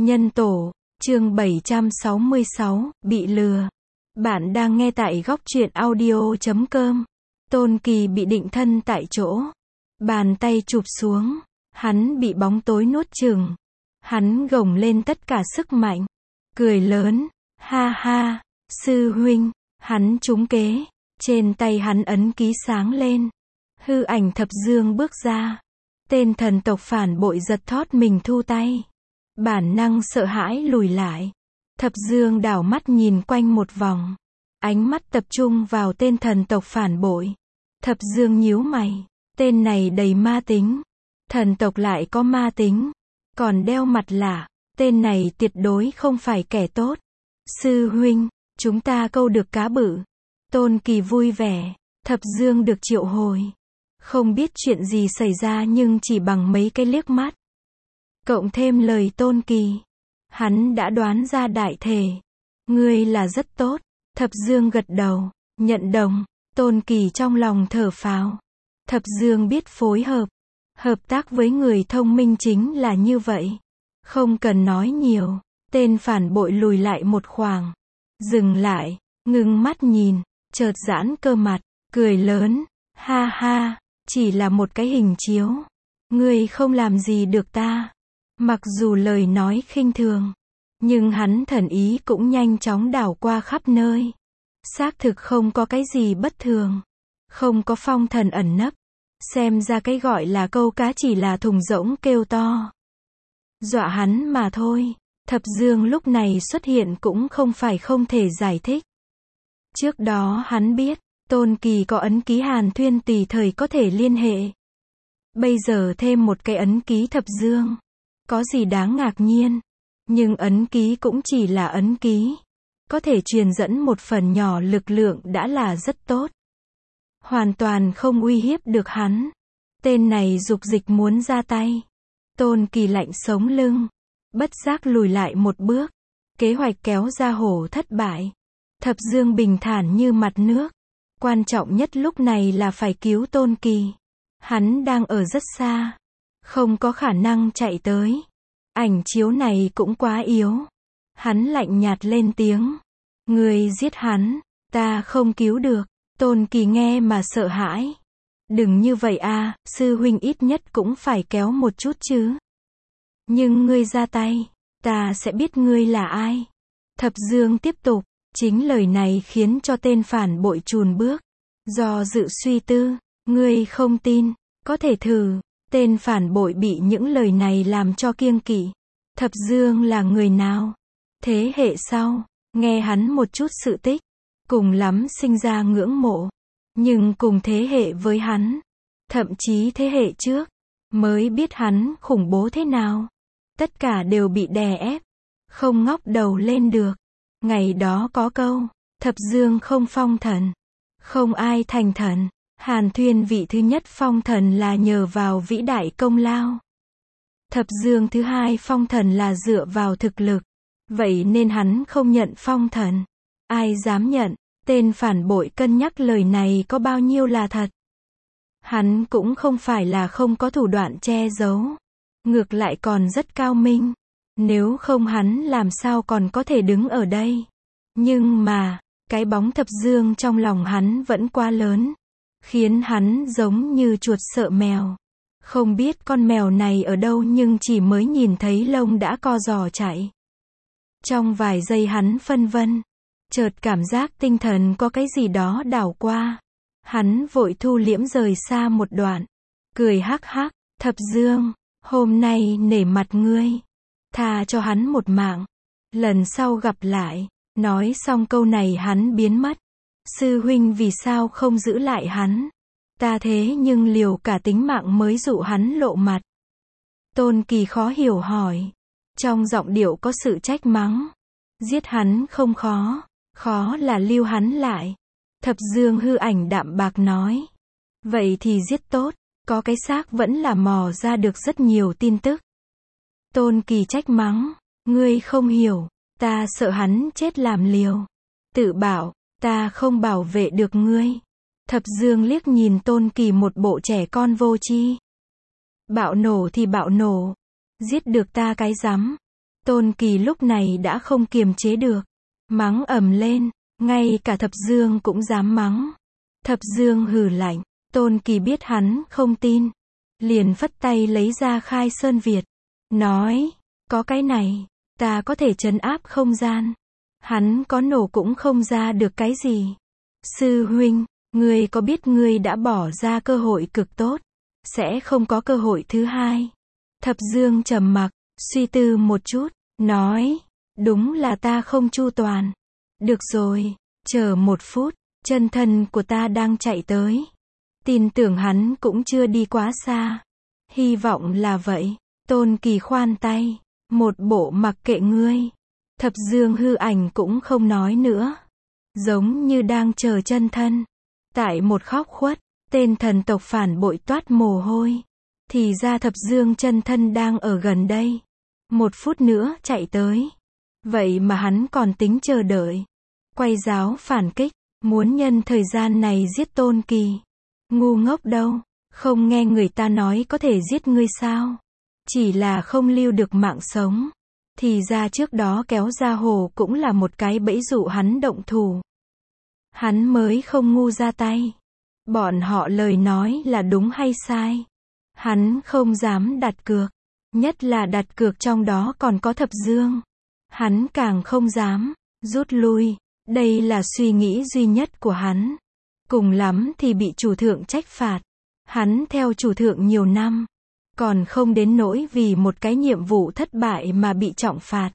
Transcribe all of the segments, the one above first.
Nhân tổ, chương 766, bị lừa. Bạn đang nghe tại góc truyện audio.com. Tôn Kỳ bị định thân tại chỗ. Bàn tay chụp xuống. Hắn bị bóng tối nuốt chửng. Hắn gồng lên tất cả sức mạnh. Cười lớn. Ha ha, sư huynh. Hắn trúng kế. Trên tay hắn ấn ký sáng lên. Hư ảnh Thập Dương bước ra. Tên thần tộc phản bội giật thót mình thu tay. Bản năng sợ hãi lùi lại. Thập Dương đảo mắt nhìn quanh một vòng. Ánh mắt tập trung vào tên thần tộc phản bội. Thập Dương nhíu mày. Tên này đầy ma tính. Thần tộc lại có ma tính. Còn đeo mặt lạ. Tên này tuyệt đối không phải kẻ tốt. Sư huynh, chúng ta câu được cá bự. Tôn Kỳ vui vẻ. Thập Dương được triệu hồi. Không biết chuyện gì xảy ra nhưng chỉ bằng mấy cái liếc mắt. Cộng thêm lời Tôn Kỳ. Hắn đã đoán ra đại thể. Ngươi là rất tốt. Thập Dương gật đầu. Nhận đồng. Tôn Kỳ trong lòng thở phào. Thập Dương biết phối hợp. Hợp tác với người thông minh chính là như vậy. Không cần nói nhiều. Tên phản bội lùi lại một khoảng. Dừng lại. Ngưng mắt nhìn. Chợt giãn cơ mặt. Cười lớn. Ha ha. Chỉ là một cái hình chiếu. Ngươi không làm gì được ta. Mặc dù lời nói khinh thường. Nhưng hắn thần ý cũng nhanh chóng đảo qua khắp nơi. Xác thực không có cái gì bất thường. Không có phong thần ẩn nấp. Xem ra cái gọi là câu cá chỉ là thùng rỗng kêu to. Dọa hắn mà thôi. Thập Dương lúc này xuất hiện cũng không phải không thể giải thích. Trước đó hắn biết. Tôn Kỳ có ấn ký Hàn Thuyên tùy thời có thể liên hệ. Bây giờ thêm một cái ấn ký Thập Dương. Có gì đáng ngạc nhiên. Nhưng ấn ký cũng chỉ là ấn ký. Có thể truyền dẫn một phần nhỏ lực lượng đã là rất tốt. Hoàn toàn không uy hiếp được hắn. Tên này dục dịch muốn ra tay. Tôn Kỳ lạnh sống lưng. Bất giác lùi lại một bước. Kế hoạch kéo ra hổ thất bại. Thập Dương bình thản như mặt nước. Quan trọng nhất lúc này là phải cứu Tôn Kỳ. Hắn đang ở rất xa. Không có khả năng chạy tới. Ảnh chiếu này cũng quá yếu. Hắn lạnh nhạt lên tiếng. Người giết hắn. Ta không cứu được. Tôn Kỳ nghe mà sợ hãi. Đừng như vậy a, sư huynh ít nhất cũng phải kéo một chút chứ. Nhưng ngươi ra tay. Ta sẽ biết ngươi là ai. Thập Dương tiếp tục. Chính lời này khiến cho tên phản bội chùn bước. Do dự suy tư. Ngươi không tin. Có thể thử. Tên phản bội bị những lời này làm cho kiêng kỵ. Thập Dương là người nào? Thế hệ sau. Nghe hắn một chút sự tích. Cùng lắm sinh ra ngưỡng mộ. Nhưng cùng thế hệ với hắn. Thậm chí thế hệ trước. Mới biết hắn khủng bố thế nào. Tất cả đều bị đè ép. Không ngóc đầu lên được. Ngày đó có câu. Thập Dương không phong thần. Không ai thành thần. Hàn Thuyên vị thứ nhất phong thần là nhờ vào vĩ đại công lao. Thập Dương thứ hai phong thần là dựa vào thực lực. Vậy nên hắn không nhận phong thần. Ai dám nhận? Tên phản bội cân nhắc lời này có bao nhiêu là thật. Hắn cũng không phải là không có thủ đoạn che giấu. Ngược lại còn rất cao minh. Nếu không hắn làm sao còn có thể đứng ở đây. Nhưng mà, cái bóng Thập Dương trong lòng hắn vẫn quá lớn. Khiến hắn giống như chuột sợ mèo. Không biết con mèo này ở đâu nhưng chỉ mới nhìn thấy lông đã co giò chạy. Trong vài giây hắn phân vân. Chợt cảm giác tinh thần có cái gì đó đảo qua. Hắn vội thu liễm rời xa một đoạn. Cười hắc hắc. Thập Dương, hôm nay nể mặt ngươi. Tha cho hắn một mạng. Lần sau gặp lại. Nói xong câu này hắn biến mất. Sư huynh vì sao không giữ lại hắn? Ta thế nhưng liều cả tính mạng mới dụ hắn lộ mặt. Tôn Kỳ khó hiểu hỏi. Trong giọng điệu có sự trách mắng. Giết hắn không khó. Khó là lưu hắn lại. Thập Dương hư ảnh đạm bạc nói. Vậy thì giết tốt. Có cái xác vẫn là mò ra được rất nhiều tin tức. Tôn Kỳ trách mắng. Ngươi không hiểu. Ta sợ hắn chết làm liều. Tự bảo. Ta không bảo vệ được ngươi. Thập Dương liếc nhìn Tôn Kỳ một bộ trẻ con vô tri. Bạo nổ thì bạo nổ. Giết được ta cái rắm. Tôn Kỳ lúc này đã không kiềm chế được. Mắng ầm lên, ngay cả Thập Dương cũng dám mắng. Thập Dương hừ lạnh, Tôn Kỳ biết hắn không tin. Liền phất tay lấy ra Khai Sơn Việt. Nói, có cái này, ta có thể trấn áp không gian. Hắn có nổ cũng không ra được cái gì. Sư huynh, ngươi có biết ngươi đã bỏ ra cơ hội cực tốt, sẽ không có cơ hội thứ hai. Thập Dương trầm mặc, suy tư một chút, nói, đúng là ta không chu toàn. Được rồi, chờ một phút, chân thân của ta đang chạy tới. Tin tưởng hắn cũng chưa đi quá xa. Hy vọng là vậy. Tôn Kỳ khoan tay, một bộ mặc kệ ngươi. Thập Dương hư ảnh cũng không nói nữa. Giống như đang chờ chân thân. Tại một góc khuất, tên thần tộc phản bội toát mồ hôi. Thì ra Thập Dương chân thân đang ở gần đây. 1 phút nữa chạy tới. Vậy mà hắn còn tính chờ đợi. Quay giáo phản kích, muốn nhân thời gian này giết Tôn Kỳ. Ngu ngốc đâu, không nghe người ta nói có thể giết ngươi sao? Chỉ là không lưu được mạng sống. Thì ra trước đó kéo ra hồ cũng là một cái bẫy dụ hắn động thủ. Hắn mới không ngu ra tay. Bọn họ lời nói là đúng hay sai? Hắn không dám đặt cược. Nhất là đặt cược trong đó còn có Thập Dương. Hắn càng không dám rút lui. Đây là suy nghĩ duy nhất của hắn. Cùng lắm thì bị chủ thượng trách phạt. Hắn theo chủ thượng nhiều năm. Còn không đến nỗi vì một cái nhiệm vụ thất bại mà bị trọng phạt.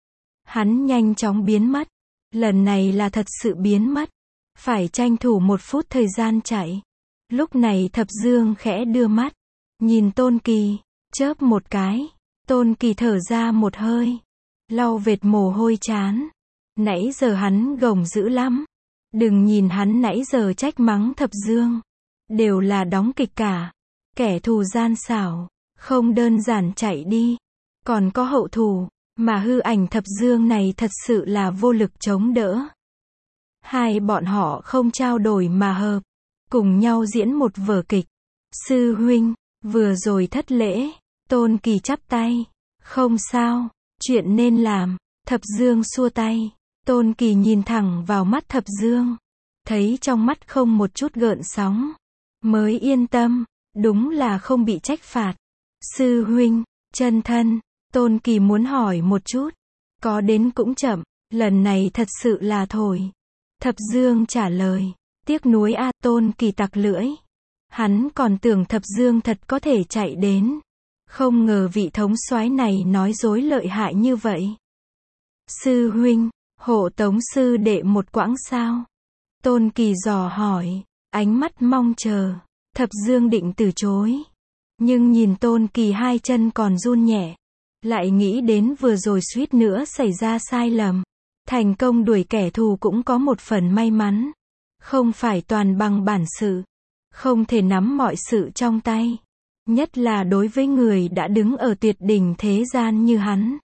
Hắn nhanh chóng biến mất. Lần này là thật sự biến mất. Phải tranh thủ 1 phút thời gian chạy. Lúc này Thập Dương khẽ đưa mắt. Nhìn Tôn Kỳ. Chớp một cái. Tôn Kỳ thở ra một hơi. Lau vệt mồ hôi trán. Nãy giờ hắn gồng dữ lắm. Đừng nhìn hắn nãy giờ trách mắng Thập Dương. Đều là đóng kịch cả. Kẻ thù gian xảo. Không đơn giản chạy đi. Còn có hậu thù. Mà hư ảnh Thập Dương này thật sự là vô lực chống đỡ. Hai bọn họ không trao đổi mà hợp. Cùng nhau diễn một vở kịch. Sư huynh, vừa rồi thất lễ. Tôn Kỳ chắp tay. Không sao. Chuyện nên làm. Thập Dương xua tay. Tôn Kỳ nhìn thẳng vào mắt Thập Dương. Thấy trong mắt không một chút gợn sóng. Mới yên tâm. Đúng là không bị trách phạt. Sư huynh, chân thân. Tôn Kỳ muốn hỏi một chút. Có đến cũng chậm. Lần này thật sự là thổi. Thập Dương trả lời. Tiếc nuối a. Tôn Kỳ tặc lưỡi. Hắn còn tưởng Thập Dương thật có thể chạy đến. Không ngờ vị thống soái này nói dối lợi hại như vậy. Sư huynh, hộ tống sư đệ một quãng sao? Tôn Kỳ dò hỏi, ánh mắt mong chờ. Thập Dương định từ chối. Nhưng nhìn Tôn Kỳ hai chân còn run nhẹ. Lại nghĩ đến vừa rồi suýt nữa xảy ra sai lầm. Thành công đuổi kẻ thù cũng có một phần may mắn. Không phải toàn bằng bản sự. Không thể nắm mọi sự trong tay. Nhất là đối với người đã đứng ở tuyệt đỉnh thế gian như hắn.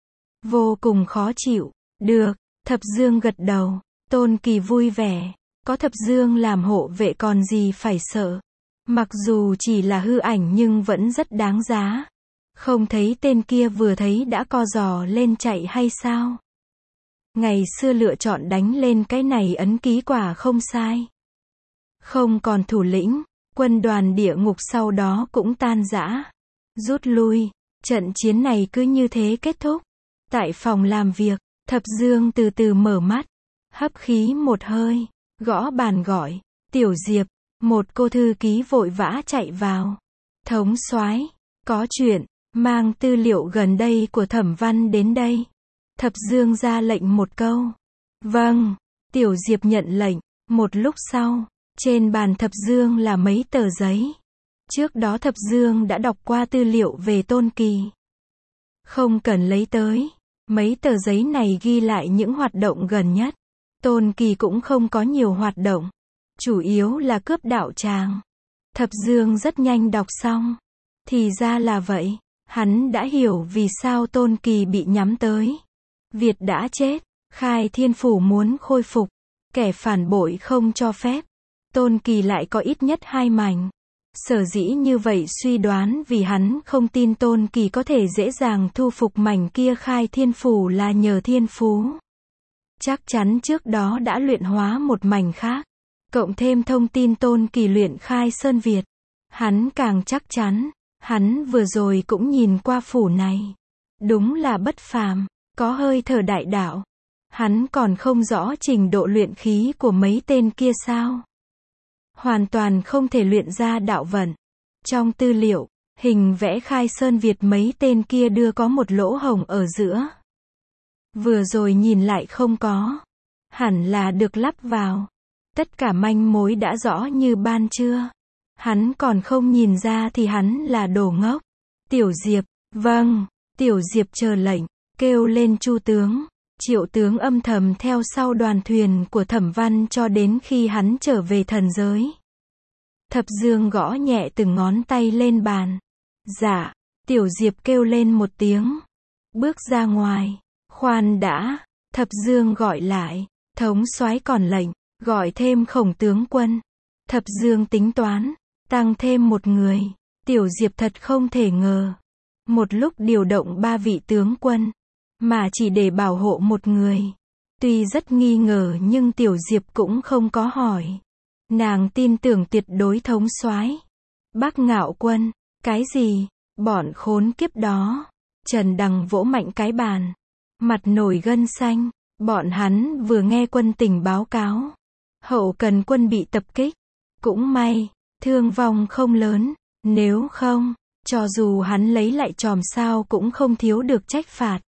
Vô cùng khó chịu. Được, Thập Dương gật đầu. Tôn Kỳ vui vẻ. Có Thập Dương làm hộ vệ còn gì phải sợ. Mặc dù chỉ là hư ảnh nhưng vẫn rất đáng giá. Không thấy tên kia vừa thấy đã co giò lên chạy hay sao? Ngày xưa lựa chọn đánh lên cái này ấn ký quả không sai. Không còn thủ lĩnh, quân đoàn địa ngục sau đó cũng tan rã. Rút lui, trận chiến này cứ như thế kết thúc. Tại phòng làm việc, Thập Dương từ từ mở mắt, hấp khí một hơi, gõ bàn gọi, Tiểu Diệp, một cô thư ký vội vã chạy vào. Thống soái, có chuyện, mang tư liệu gần đây của Thẩm Văn đến đây. Thập Dương ra lệnh một câu. Vâng, Tiểu Diệp nhận lệnh. Một lúc sau, trên bàn Thập Dương là mấy tờ giấy. Trước đó Thập Dương đã đọc qua tư liệu về Tôn Kỳ. Không cần lấy tới. Mấy tờ giấy này ghi lại những hoạt động gần nhất. Tôn Kỳ cũng không có nhiều hoạt động. Chủ yếu là cướp đạo tràng. Thập Dương rất nhanh đọc xong. Thì ra là vậy. Hắn đã hiểu vì sao Tôn Kỳ bị nhắm tới. Việt đã chết. Khai Thiên Phủ muốn khôi phục. Kẻ phản bội không cho phép. Tôn Kỳ lại có ít nhất 2 mảnh. Sở dĩ như vậy suy đoán vì hắn không tin Tôn Kỳ có thể dễ dàng thu phục mảnh kia khai thiên phủ là nhờ thiên phú. Chắc chắn trước đó đã luyện hóa một mảnh khác. Cộng thêm thông tin Tôn Kỳ luyện khai Sơn Việt. Hắn càng chắc chắn. Hắn vừa rồi cũng nhìn qua phủ này. Đúng là bất phàm, có hơi thở đại đạo. Hắn còn không rõ trình độ luyện khí của mấy tên kia sao? Hoàn toàn không thể luyện ra đạo vận. Trong tư liệu, hình vẽ khai Sơn Việt mấy tên kia đưa có một lỗ hổng ở giữa. Vừa rồi nhìn lại không có. Hẳn là được lắp vào. Tất cả manh mối đã rõ như ban trưa. Hắn còn không nhìn ra thì hắn là đồ ngốc. Tiểu Diệp, vâng, Tiểu Diệp chờ lệnh, kêu lên Chu tướng. Triệu tướng âm thầm theo sau đoàn thuyền của Thẩm Văn cho đến khi hắn trở về thần giới. Thập Dương gõ nhẹ từng ngón tay lên bàn. Dạ, Tiểu Diệp kêu lên một tiếng. Bước ra ngoài. Khoan đã, Thập Dương gọi lại. Thống soái còn lệnh, gọi thêm Khổng tướng quân. Thập Dương tính toán, tăng thêm một người. Tiểu Diệp thật không thể ngờ. Một lúc điều động 3 vị tướng quân. Mà chỉ để bảo hộ một người. Tuy rất nghi ngờ nhưng Tiểu Diệp cũng không có hỏi. Nàng tin tưởng tuyệt đối thống soái. Bác Ngạo Quân, cái gì? Bọn khốn kiếp đó. Trần Đằng vỗ mạnh cái bàn. Mặt nổi gân xanh. Bọn hắn vừa nghe quân tình báo cáo. Hậu cần quân bị tập kích. Cũng may, thương vong không lớn. Nếu không, cho dù hắn lấy lại chòm sao cũng không thiếu được trách phạt.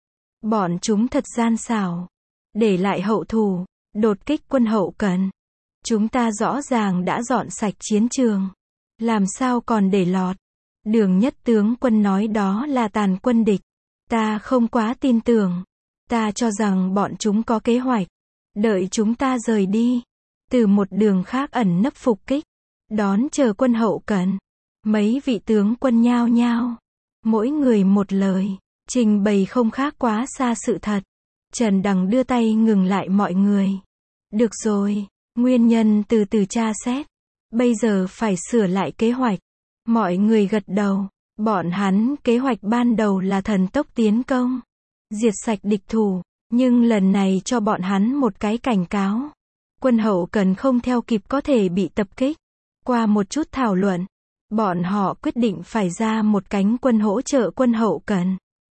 Bọn chúng thật gian xảo. Để lại hậu thủ, đột kích quân hậu cần. Chúng ta rõ ràng đã dọn sạch chiến trường. Làm sao còn để lọt. Đường Nhất tướng quân nói đó là tàn quân địch. Ta không quá tin tưởng. Ta cho rằng bọn chúng có kế hoạch. Đợi chúng ta rời đi. Từ một đường khác ẩn nấp phục kích. Đón chờ quân hậu cần. Mấy vị tướng quân nhao nhao. Mỗi người một lời. Trình bày không khác quá xa sự thật. Trần Đằng đưa tay ngừng lại mọi người. Được rồi, nguyên nhân từ từ tra xét. Bây giờ phải sửa lại kế hoạch. Mọi người gật đầu. Bọn hắn kế hoạch ban đầu là thần tốc tiến công. Diệt sạch địch thủ. Nhưng lần này cho bọn hắn một cái cảnh cáo. Quân hậu cần không theo kịp có thể bị tập kích. Qua một chút thảo luận. Bọn họ quyết định phải ra một cánh quân hỗ trợ quân hậu cần.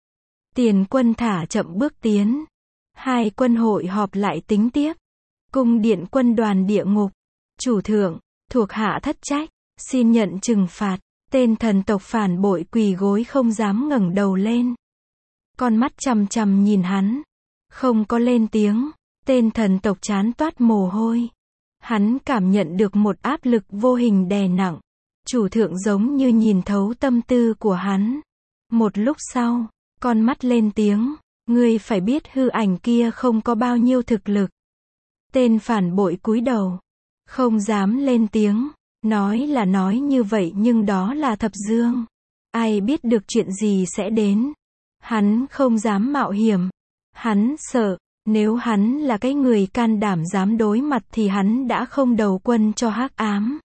Tiền quân thả chậm bước tiến. Hai quân hội họp lại tính tiếp. Cung điện quân đoàn địa ngục. Chủ thượng, thuộc hạ thất trách, xin nhận trừng phạt. Tên thần tộc phản bội quỳ gối không dám ngẩng đầu lên. Con mắt chằm chằm nhìn hắn. Không có lên tiếng. Tên thần tộc chán toát mồ hôi. Hắn cảm nhận được một áp lực vô hình đè nặng. Chủ thượng giống như nhìn thấu tâm tư của hắn. Một lúc sau, con mắt lên tiếng. Ngươi phải biết hư ảnh kia không có bao nhiêu thực lực. Tên phản bội cúi đầu. Không dám lên tiếng. Nói là nói như vậy nhưng đó là Thập Dương. Ai biết được chuyện gì sẽ đến. Hắn không dám mạo hiểm. Hắn sợ. Nếu hắn là cái người can đảm dám đối mặt thì hắn đã không đầu quân cho Hắc Ám.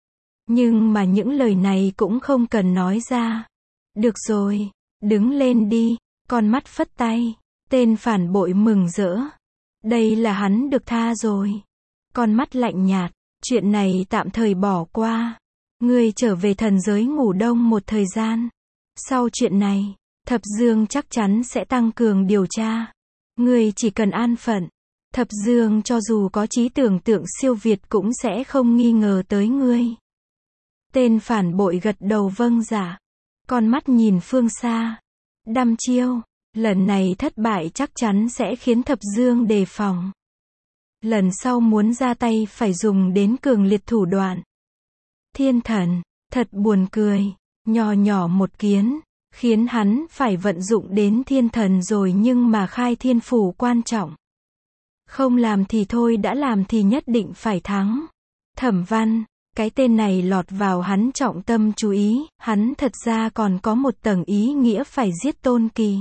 Nhưng mà những lời này cũng không cần nói ra. Được rồi. Đứng lên đi. Con mắt phất tay. Tên phản bội mừng rỡ. Đây là hắn được tha rồi. Con mắt lạnh nhạt. Chuyện này tạm thời bỏ qua. Ngươi trở về thần giới ngủ đông một thời gian. Sau chuyện này, Thập Dương chắc chắn sẽ tăng cường điều tra. Ngươi chỉ cần an phận. Thập Dương cho dù có trí tưởng tượng siêu việt cũng sẽ không nghi ngờ tới ngươi. Tên phản bội gật đầu vâng dạ. Con mắt nhìn phương xa. Đăm chiêu. Lần này thất bại chắc chắn sẽ khiến Thập Dương đề phòng. Lần sau muốn ra tay phải dùng đến cường liệt thủ đoạn. Thiên thần, thật buồn cười. Nhỏ nhỏ một kiến, khiến hắn phải vận dụng đến thiên thần rồi nhưng mà khai thiên phủ quan trọng. Không làm thì thôi đã làm thì nhất định phải thắng. Thẩm Văn, cái tên này lọt vào hắn trọng tâm chú ý, hắn thật ra còn có một tầng ý nghĩa phải giết Tôn Kỳ.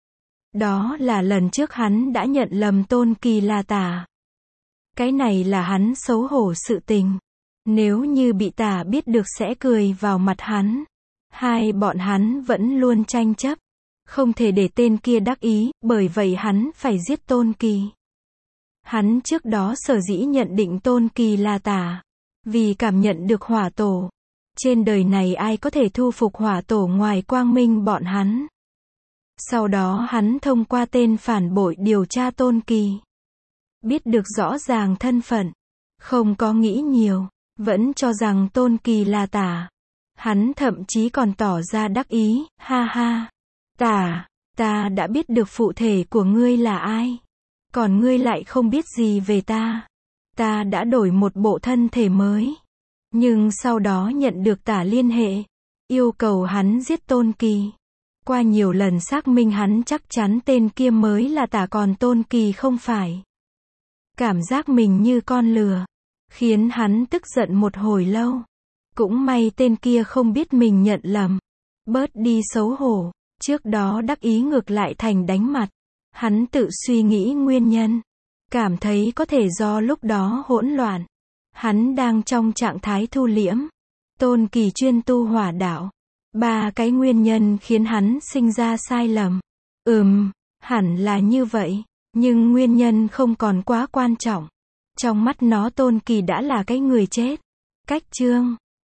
Đó là lần trước hắn đã nhận lầm Tôn Kỳ là tà. Cái này là hắn xấu hổ sự tình. Nếu như bị Tả biết được sẽ cười vào mặt hắn. Hai bọn hắn vẫn luôn tranh chấp. Không thể để tên kia đắc ý, bởi vậy hắn phải giết Tôn Kỳ. Hắn trước đó sở dĩ nhận định Tôn Kỳ là Tả. Vì cảm nhận được hỏa tổ. Trên đời này ai có thể thu phục hỏa tổ ngoài Quang Minh bọn hắn. Sau đó hắn thông qua tên phản bội điều tra Tôn Kỳ. Biết được rõ ràng thân phận. Không có nghĩ nhiều. Vẫn cho rằng Tôn Kỳ là Tả. Hắn thậm chí còn tỏ ra đắc ý, ha ha. Tả, ta đã biết được phụ thể của ngươi là ai. Còn ngươi lại không biết gì về ta. Ta đã đổi một bộ thân thể mới. Nhưng sau đó nhận được Tả liên hệ. Yêu cầu hắn giết Tôn Kỳ. Qua nhiều lần xác minh hắn chắc chắn tên kia mới là Tả còn Tôn Kỳ không phải. Cảm giác mình như con lừa. Khiến hắn tức giận một hồi lâu. Cũng may tên kia không biết mình nhận lầm. Bớt đi xấu hổ. Trước đó đắc ý ngược lại thành đánh mặt. Hắn tự suy nghĩ nguyên nhân. Cảm thấy có thể do lúc đó hỗn loạn. Hắn đang trong trạng thái thu liễm. Tôn Kỳ chuyên tu hỏa đạo. 3 cái nguyên nhân khiến hắn sinh ra sai lầm. Hẳn là như vậy. Nhưng nguyên nhân không còn quá quan trọng. Trong mắt nó Tôn Kỳ đã là cái người chết. Cách chương